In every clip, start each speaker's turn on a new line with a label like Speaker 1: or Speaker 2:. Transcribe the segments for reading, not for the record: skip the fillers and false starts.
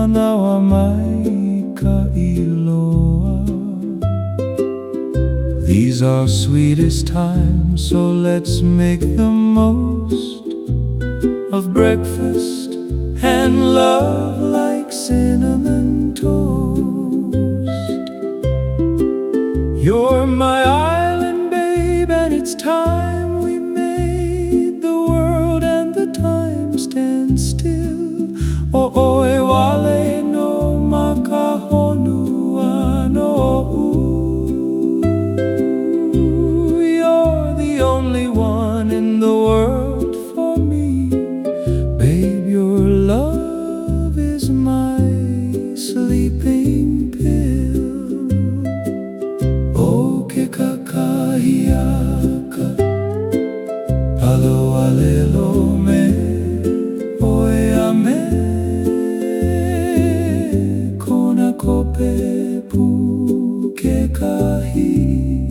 Speaker 1: manawa mai ka iloa. These are sweetest times, so let's make the most of breakfast and love like cinnamon toast. You're my island, babe, and it's time we made the world and the time stand still. O e wale no makahonua no You're the only one in the world for me. Babe, your love is my sleeping pill. O ke kakahiaka Alo alelo me Oe ame Kona kope pu ke kahi.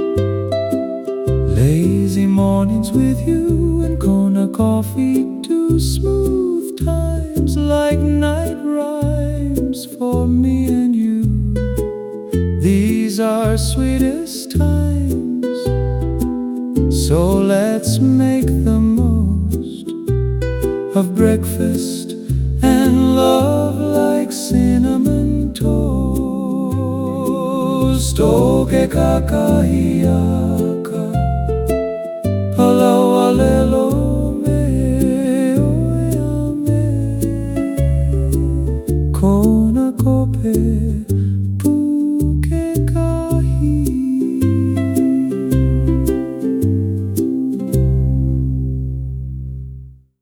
Speaker 1: Lazy mornings with you and Kona coffee to smooth times like night rhymes for me and you. These are sweetest times, so let's make the most of breakfast and love like cinnamon toast. O ke kakahiaka Palawa lelo